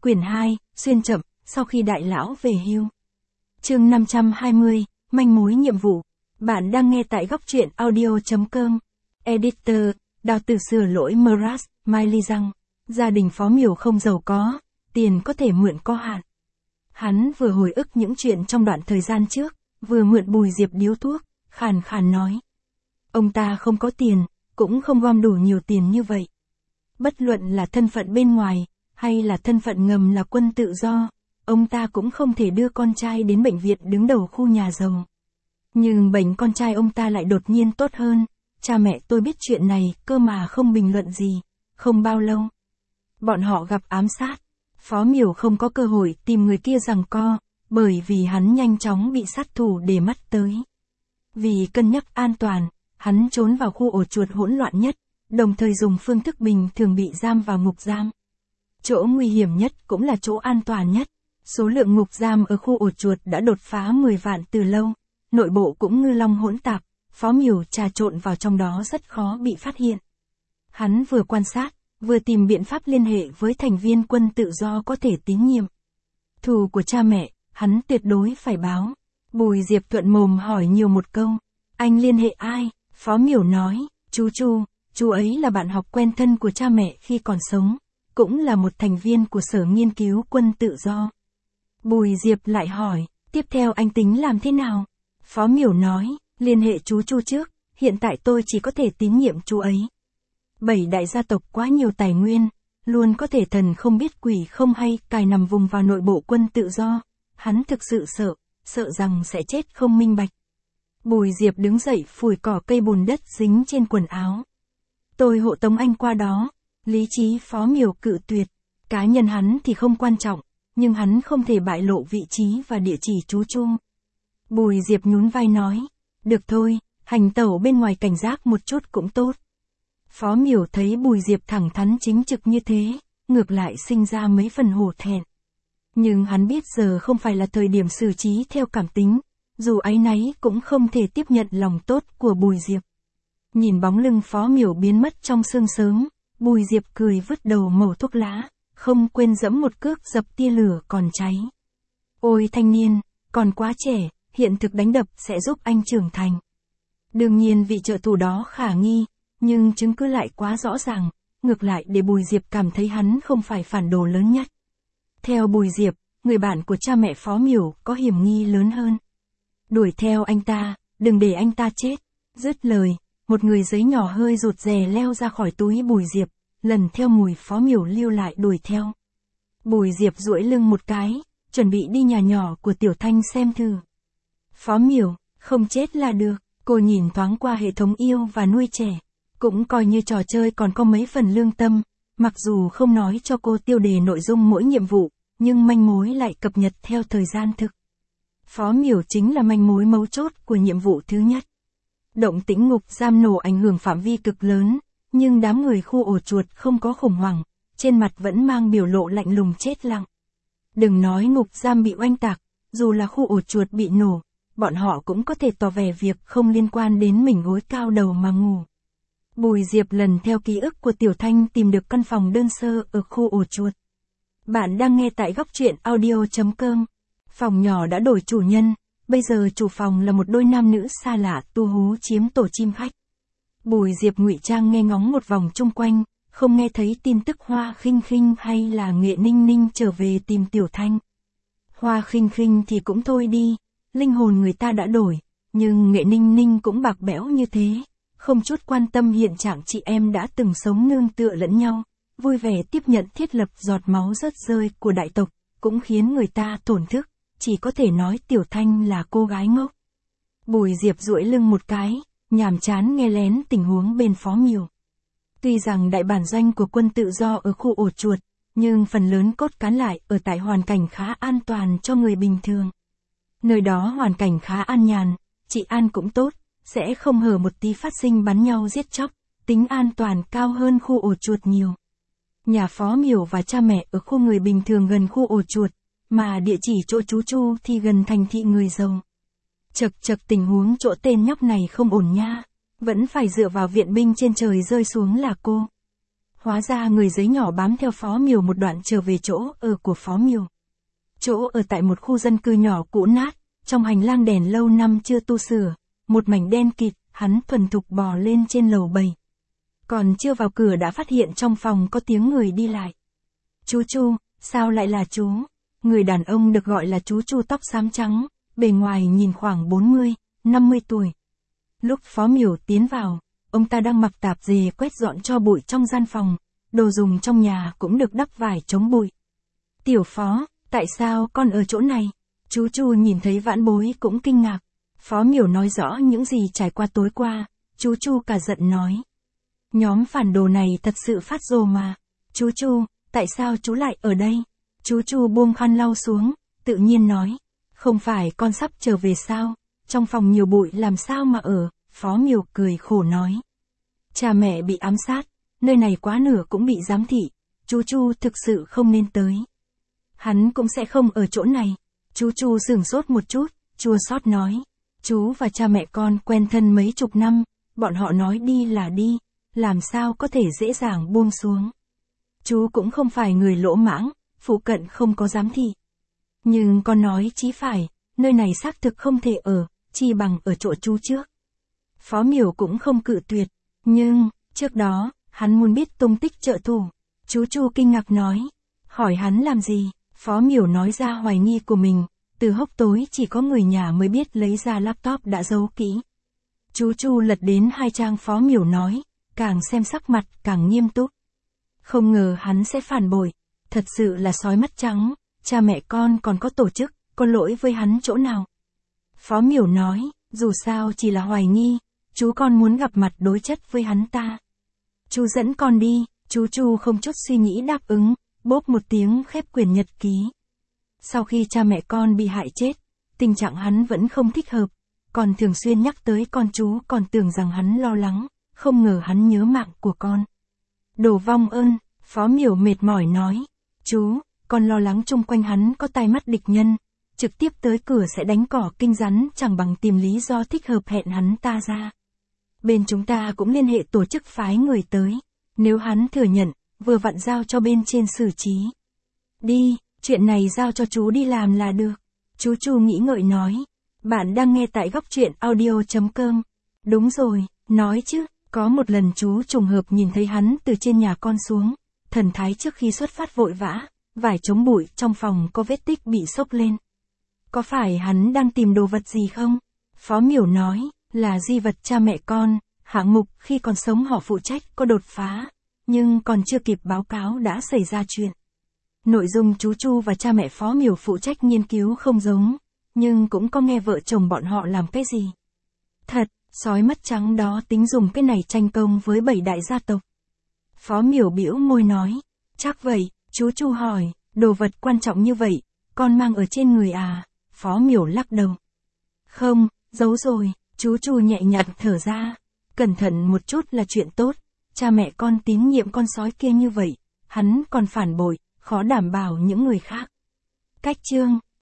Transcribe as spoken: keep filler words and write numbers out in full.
Quyển hai, xuyên chậm, sau khi đại lão về hưu. Chương năm trăm hai mươi, manh mối nhiệm vụ. Bạn đang nghe tại góc truyện audio chấm com. Editor, Đào Tử sửa lỗi Mraz, Miley rằng, gia đình Phó Miểu không giàu có, tiền có thể mượn có hạn. Hắn vừa hồi ức những chuyện trong đoạn thời gian trước, vừa mượn Bùi Diệp điếu thuốc, khàn khàn nói. Ông ta không có tiền, cũng không gom đủ nhiều tiền như vậy. Bất luận là thân phận bên ngoài, hay là thân phận ngầm là quân tự do, ông ta cũng không thể đưa con trai đến bệnh viện đứng đầu khu nhà giàu. Nhưng bệnh con trai ông ta lại đột nhiên tốt hơn, cha mẹ tôi biết chuyện này cơ mà không bình luận gì, không bao lâu. Bọn họ gặp ám sát, Phó Miểu không có cơ hội tìm người kia giằng co, bởi vì hắn nhanh chóng bị sát thủ để mắt tới. Vì cân nhắc an toàn, hắn trốn vào khu ổ chuột hỗn loạn nhất, đồng thời dùng phương thức bình thường bị giam vào ngục giam. Chỗ nguy hiểm nhất cũng là chỗ an toàn nhất. Số lượng ngục giam ở khu ổ chuột đã đột phá mười vạn từ lâu, nội bộ cũng ngư long hỗn tạp, Phó Miểu trà trộn vào trong đó rất khó bị phát hiện. Hắn vừa quan sát, vừa tìm biện pháp liên hệ với thành viên quân tự do có thể tín nhiệm. Thù của cha mẹ, hắn tuyệt đối phải báo. Bùi Diệp thuận mồm hỏi nhiều một câu. Anh liên hệ ai? Phó Miểu nói, chú Chu, chú ấy là bạn học quen thân của cha mẹ khi còn sống, cũng là một thành viên của sở nghiên cứu quân tự do. Bùi Diệp lại hỏi, tiếp theo anh tính làm thế nào? Phó Miểu nói, liên hệ chú Chu trước, hiện tại tôi chỉ có thể tín nhiệm chú ấy. Bảy đại gia tộc quá nhiều tài nguyên, luôn có thể thần không biết quỷ không hay cài nằm vùng vào nội bộ quân tự do. Hắn thực sự sợ, sợ rằng sẽ chết không minh bạch. Bùi Diệp đứng dậy phủi cỏ cây bùn đất dính trên quần áo. Tôi hộ tống anh qua đó. Lý trí Phó Miểu cự tuyệt. Cá nhân hắn thì không quan trọng, nhưng hắn không thể bại lộ vị trí và địa chỉ chú Chu. Bùi Diệp nhún vai nói, được thôi, hành tẩu bên ngoài cảnh giác một chút cũng tốt. Phó Miểu thấy Bùi Diệp thẳng thắn chính trực như thế, ngược lại sinh ra mấy phần hổ thẹn. Nhưng hắn biết giờ không phải là thời điểm xử trí theo cảm tính, dù áy náy cũng không thể tiếp nhận lòng tốt của Bùi Diệp. Nhìn bóng lưng Phó Miểu biến mất trong sương sớm, Bùi Diệp cười vứt đầu mẩu thuốc lá, không quên giẫm một cước dập tia lửa còn cháy. Ôi thanh niên, còn quá trẻ, hiện thực đánh đập sẽ giúp anh trưởng thành. Đương nhiên vị trợ thủ đó khả nghi, nhưng chứng cứ lại quá rõ ràng, ngược lại để Bùi Diệp cảm thấy hắn không phải phản đồ lớn nhất. Theo Bùi Diệp, người bạn của cha mẹ Phó Miểu có hiểm nghi lớn hơn. Đuổi theo anh ta, đừng để anh ta chết. Dứt lời, một người giấy nhỏ hơi rụt rè leo ra khỏi túi Bùi Diệp, lần theo mùi Phó Miểu lưu lại đuổi theo. Bùi Diệp duỗi lưng một cái, chuẩn bị đi nhà nhỏ của Tiểu Thanh xem thử. Phó Miểu, không chết là được. Cô nhìn thoáng qua hệ thống yêu và nuôi trẻ, cũng coi như trò chơi còn có mấy phần lương tâm, mặc dù không nói cho cô tiêu đề nội dung mỗi nhiệm vụ, nhưng manh mối lại cập nhật theo thời gian thực. Phó Miểu chính là manh mối mấu chốt của nhiệm vụ thứ nhất. Động tĩnh ngục giam nổ ảnh hưởng phạm vi cực lớn, nhưng đám người khu ổ chuột không có khủng hoảng, trên mặt vẫn mang biểu lộ lạnh lùng chết lặng. Đừng nói ngục giam bị oanh tạc, dù là khu ổ chuột bị nổ, bọn họ cũng có thể tỏ vẻ việc không liên quan đến mình gối cao đầu mà ngủ. Bùi Diệp lần theo ký ức của Tiểu Thanh tìm được căn phòng đơn sơ ở khu ổ chuột. Bạn đang nghe tại góc truyện audio chấm com. Phòng nhỏ đã đổi chủ nhân, bây giờ chủ phòng là một đôi nam nữ xa lạ tu hú chiếm tổ chim khách. Bùi Diệp ngụy trang nghe ngóng một vòng chung quanh, không nghe thấy tin tức Hoa Khinh Khinh hay là Nghệ Ninh Ninh trở về tìm Tiểu Thanh. Hoa Khinh Khinh thì cũng thôi đi, linh hồn người ta đã đổi, nhưng Nghệ Ninh Ninh cũng bạc bẽo như thế, không chút quan tâm hiện trạng chị em đã từng sống nương tựa lẫn nhau, vui vẻ tiếp nhận thiết lập giọt máu rớt rơi của đại tộc, cũng khiến người ta tổn thức, chỉ có thể nói Tiểu Thanh là cô gái ngốc. Bùi Diệp duỗi lưng một cái, nhàm chán nghe lén tình huống bên Phó Miểu. Tuy rằng đại bản doanh của quân tự do ở khu ổ chuột, nhưng phần lớn cốt cán lại ở tại hoàn cảnh khá an toàn cho người bình thường. Nơi đó hoàn cảnh khá an nhàn, trị an cũng tốt, sẽ không hở một tí phát sinh bắn nhau giết chóc, tính an toàn cao hơn khu ổ chuột nhiều. Nhà Phó Miểu và cha mẹ ở khu người bình thường gần khu ổ chuột, mà địa chỉ chỗ chú Chu thì gần thành thị người giàu. Chật chật tình huống chỗ tên nhóc này không ổn nha, vẫn phải dựa vào viện binh trên trời rơi xuống là cô. Hóa ra người giấy nhỏ bám theo Phó Miểu một đoạn trở về chỗ ở của Phó Miểu. Chỗ ở tại một khu dân cư nhỏ cũ nát, trong hành lang đèn lâu năm chưa tu sửa, một mảnh đen kịt, hắn thuần thục bò lên trên lầu bảy. Còn chưa vào cửa đã phát hiện trong phòng có tiếng người đi lại. Chú Chu, sao lại là chú? Người đàn ông được gọi là chú Chu tóc xám trắng, bề ngoài nhìn khoảng bốn mươi, năm mươi tuổi. Lúc Phó Miểu tiến vào, ông ta đang mặc tạp dề quét dọn cho bụi trong gian phòng, đồ dùng trong nhà cũng được đắp vải chống bụi. Tiểu Phó, tại sao con ở chỗ này? Chú Chu nhìn thấy Vãn Bối cũng kinh ngạc. Phó Miểu nói rõ những gì trải qua tối qua, chú Chu cả giận nói. Nhóm phản đồ này thật sự phát rồ mà. Chú Chu, tại sao chú lại ở đây? Chú Chu buông khăn lau xuống, tự nhiên nói. Không phải con sắp trở về sao? Trong phòng nhiều bụi làm sao mà ở? Phó Miểu cười khổ nói. Cha mẹ bị ám sát, nơi này quá nửa cũng bị giám thị. Chú Chu thực sự không nên tới. Hắn cũng sẽ không ở chỗ này. Chú Chu sửng sốt một chút, chua xót nói. Chú và cha mẹ con quen thân mấy chục năm, bọn họ nói đi là đi, làm sao có thể dễ dàng buông xuống. Chú cũng không phải người lỗ mãng, phụ cận không có giám thị. Nhưng con nói chí phải, nơi này xác thực không thể ở, chi bằng ở chỗ chú trước. Phó Miểu cũng không cự tuyệt, nhưng, trước đó, hắn muốn biết tung tích trợ thủ. Chú Chu kinh ngạc nói, hỏi hắn làm gì? Phó Miểu nói ra hoài nghi của mình, từ hốc tối chỉ có người nhà mới biết lấy ra laptop đã giấu kỹ. Chú Chu lật đến hai trang Phó Miểu nói, càng xem sắc mặt càng nghiêm túc. Không ngờ hắn sẽ phản bội, thật sự là sói mắt trắng, cha mẹ con còn có tổ chức, có lỗi với hắn chỗ nào? Phó Miểu nói, dù sao chỉ là hoài nghi, chú con muốn gặp mặt đối chất với hắn ta. Chú dẫn con đi, chú Chu không chút suy nghĩ đáp ứng, bốp một tiếng khép quyển nhật ký. Sau khi cha mẹ con bị hại chết, tình trạng hắn vẫn không thích hợp, còn thường xuyên nhắc tới con chú còn tưởng rằng hắn lo lắng, không ngờ hắn nhớ mạng của con. Đồ vong ơn, Phó Miểu mệt mỏi nói, chú, con lo lắng chung quanh hắn có tai mắt địch nhân, trực tiếp tới cửa sẽ đánh cỏ kinh rắn chẳng bằng tìm lý do thích hợp hẹn hắn ta ra. Bên chúng ta cũng liên hệ tổ chức phái người tới, nếu hắn thừa nhận, vừa vặn giao cho bên trên xử trí. Đi, chuyện này giao cho chú đi làm là được. Chú Chu nghĩ ngợi nói. Bạn đang nghe tại góc truyện audio chấm com. Đúng rồi, nói chứ, có một lần chú trùng hợp nhìn thấy hắn từ trên nhà con xuống, thần thái trước khi xuất phát vội vã, vải chống bụi trong phòng có vết tích bị xốc lên. Có phải hắn đang tìm đồ vật gì không? Phó Miểu nói, là di vật cha mẹ con, hạng mục khi còn sống họ phụ trách có đột phá, nhưng còn chưa kịp báo cáo đã xảy ra chuyện. Nội dung chú Chu và cha mẹ Phó Miểu phụ trách nghiên cứu không giống, nhưng cũng có nghe vợ chồng bọn họ làm cái gì. Thật, sói mắt trắng đó tính dùng cái này tranh công với bảy đại gia tộc. Phó Miểu bĩu môi nói, chắc vậy, chú Chu hỏi, đồ vật quan trọng như vậy, con mang ở trên người à? Phó Miểu lắc đầu. Không, giấu rồi, chú Chu nhẹ nhàng thở ra, cẩn thận một chút là chuyện tốt, cha mẹ con tín nhiệm con sói kia như vậy, hắn còn phản bội, khó đảm bảo những người khác. Cách chương